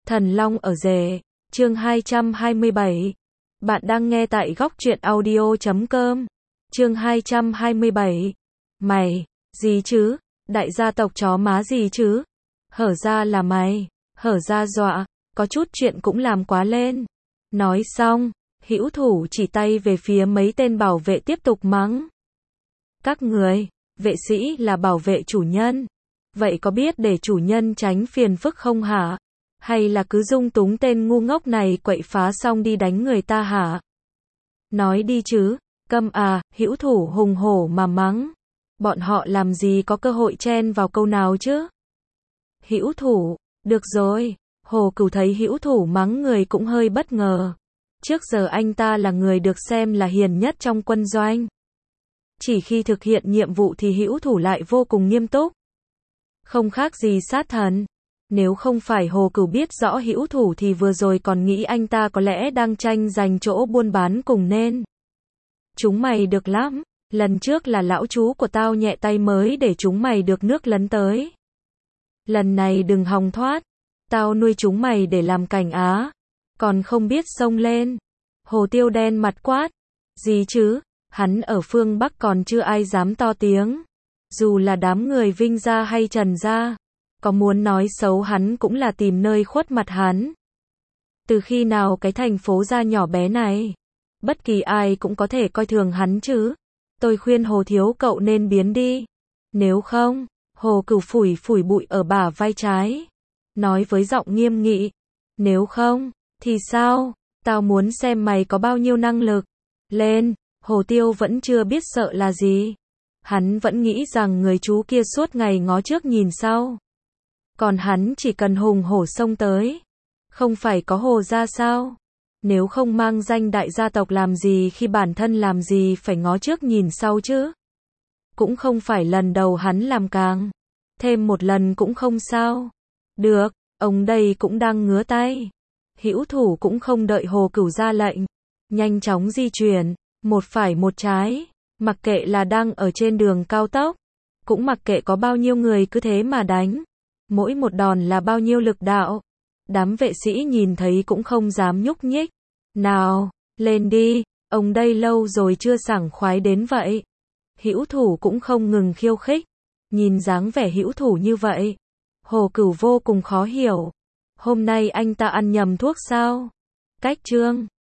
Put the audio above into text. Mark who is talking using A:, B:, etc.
A: Thần Long ở rể, chương 227. Bạn đang nghe tại góc truyện audio.com. Chương 227. Mày, gì chứ? Đại gia tộc chó má gì chứ? Hở ra là mày, hở ra dọa, có chút chuyện cũng làm quá lên. Nói xong, Hữu Thủ chỉ tay về phía mấy tên bảo vệ tiếp tục mắng. Các người, vệ sĩ là bảo vệ chủ nhân. Vậy có biết để chủ nhân tránh phiền phức không hả? Hay là cứ dung túng tên ngu ngốc này quậy phá xong đi đánh người ta hả? Nói đi chứ, câm à, Hữu Thủ hùng hổ mà mắng. Bọn họ làm gì có cơ hội chen vào câu nào chứ? Hữu Thủ, được rồi. Hồ Cửu thấy Hữu Thủ mắng người cũng hơi bất ngờ. Trước giờ anh ta là người được xem là hiền nhất trong quân doanh. Chỉ khi thực hiện nhiệm vụ thì Hữu Thủ lại vô cùng nghiêm túc. Không khác gì sát thần. Nếu không phải Hồ Cửu biết rõ Hữu Thủ thì vừa rồi còn nghĩ anh ta có lẽ đang tranh giành chỗ buôn bán cùng nên. Chúng mày được lắm. Lần trước là lão chú của tao nhẹ tay mới để chúng mày được nước lấn tới. Lần này đừng hòng thoát. Tao nuôi chúng mày để làm cảnh á. Còn không biết xông lên. Hồ Tiêu đen mặt quát. Gì chứ? Hắn ở phương Bắc còn chưa ai dám to tiếng. Dù là đám người Vinh gia hay Trần gia, có muốn nói xấu hắn cũng là tìm nơi khuất mặt hắn. Từ khi nào cái thành phố gia nhỏ bé này, bất kỳ ai cũng có thể coi thường hắn chứ. Tôi khuyên Hồ thiếu cậu nên biến đi. Nếu không, Hồ Cửu phủi phủi bụi ở bả vai trái. Nói với giọng nghiêm nghị. Nếu không, thì sao? Tao muốn xem mày có bao nhiêu năng lực. Lên, Hồ Tiêu vẫn chưa biết sợ là gì. Hắn vẫn nghĩ rằng người chú kia suốt ngày ngó trước nhìn sau. Còn hắn chỉ cần hùng hổ xông tới. Không phải có Hồ gia sao? Nếu không mang danh đại gia tộc làm gì khi bản thân làm gì phải ngó trước nhìn sau chứ? Cũng không phải lần đầu hắn làm càng. Thêm một lần cũng không sao. Được, ông đây cũng đang ngứa tay. Hữu Thủ cũng không đợi Hồ Cửu ra lệnh. Nhanh chóng di chuyển, một phải một trái. Mặc kệ là đang ở trên đường cao tốc. Cũng mặc kệ có bao nhiêu người cứ thế mà đánh. Mỗi một đòn là bao nhiêu lực đạo. Đám vệ sĩ nhìn thấy cũng không dám nhúc nhích. Nào, lên đi, ông đây lâu rồi chưa sảng khoái đến vậy. Hữu Thủ cũng không ngừng khiêu khích. Nhìn dáng vẻ Hữu Thủ như vậy, Hồ Cửu vô cùng khó hiểu. Hôm nay anh ta ăn nhầm thuốc sao? Cách chương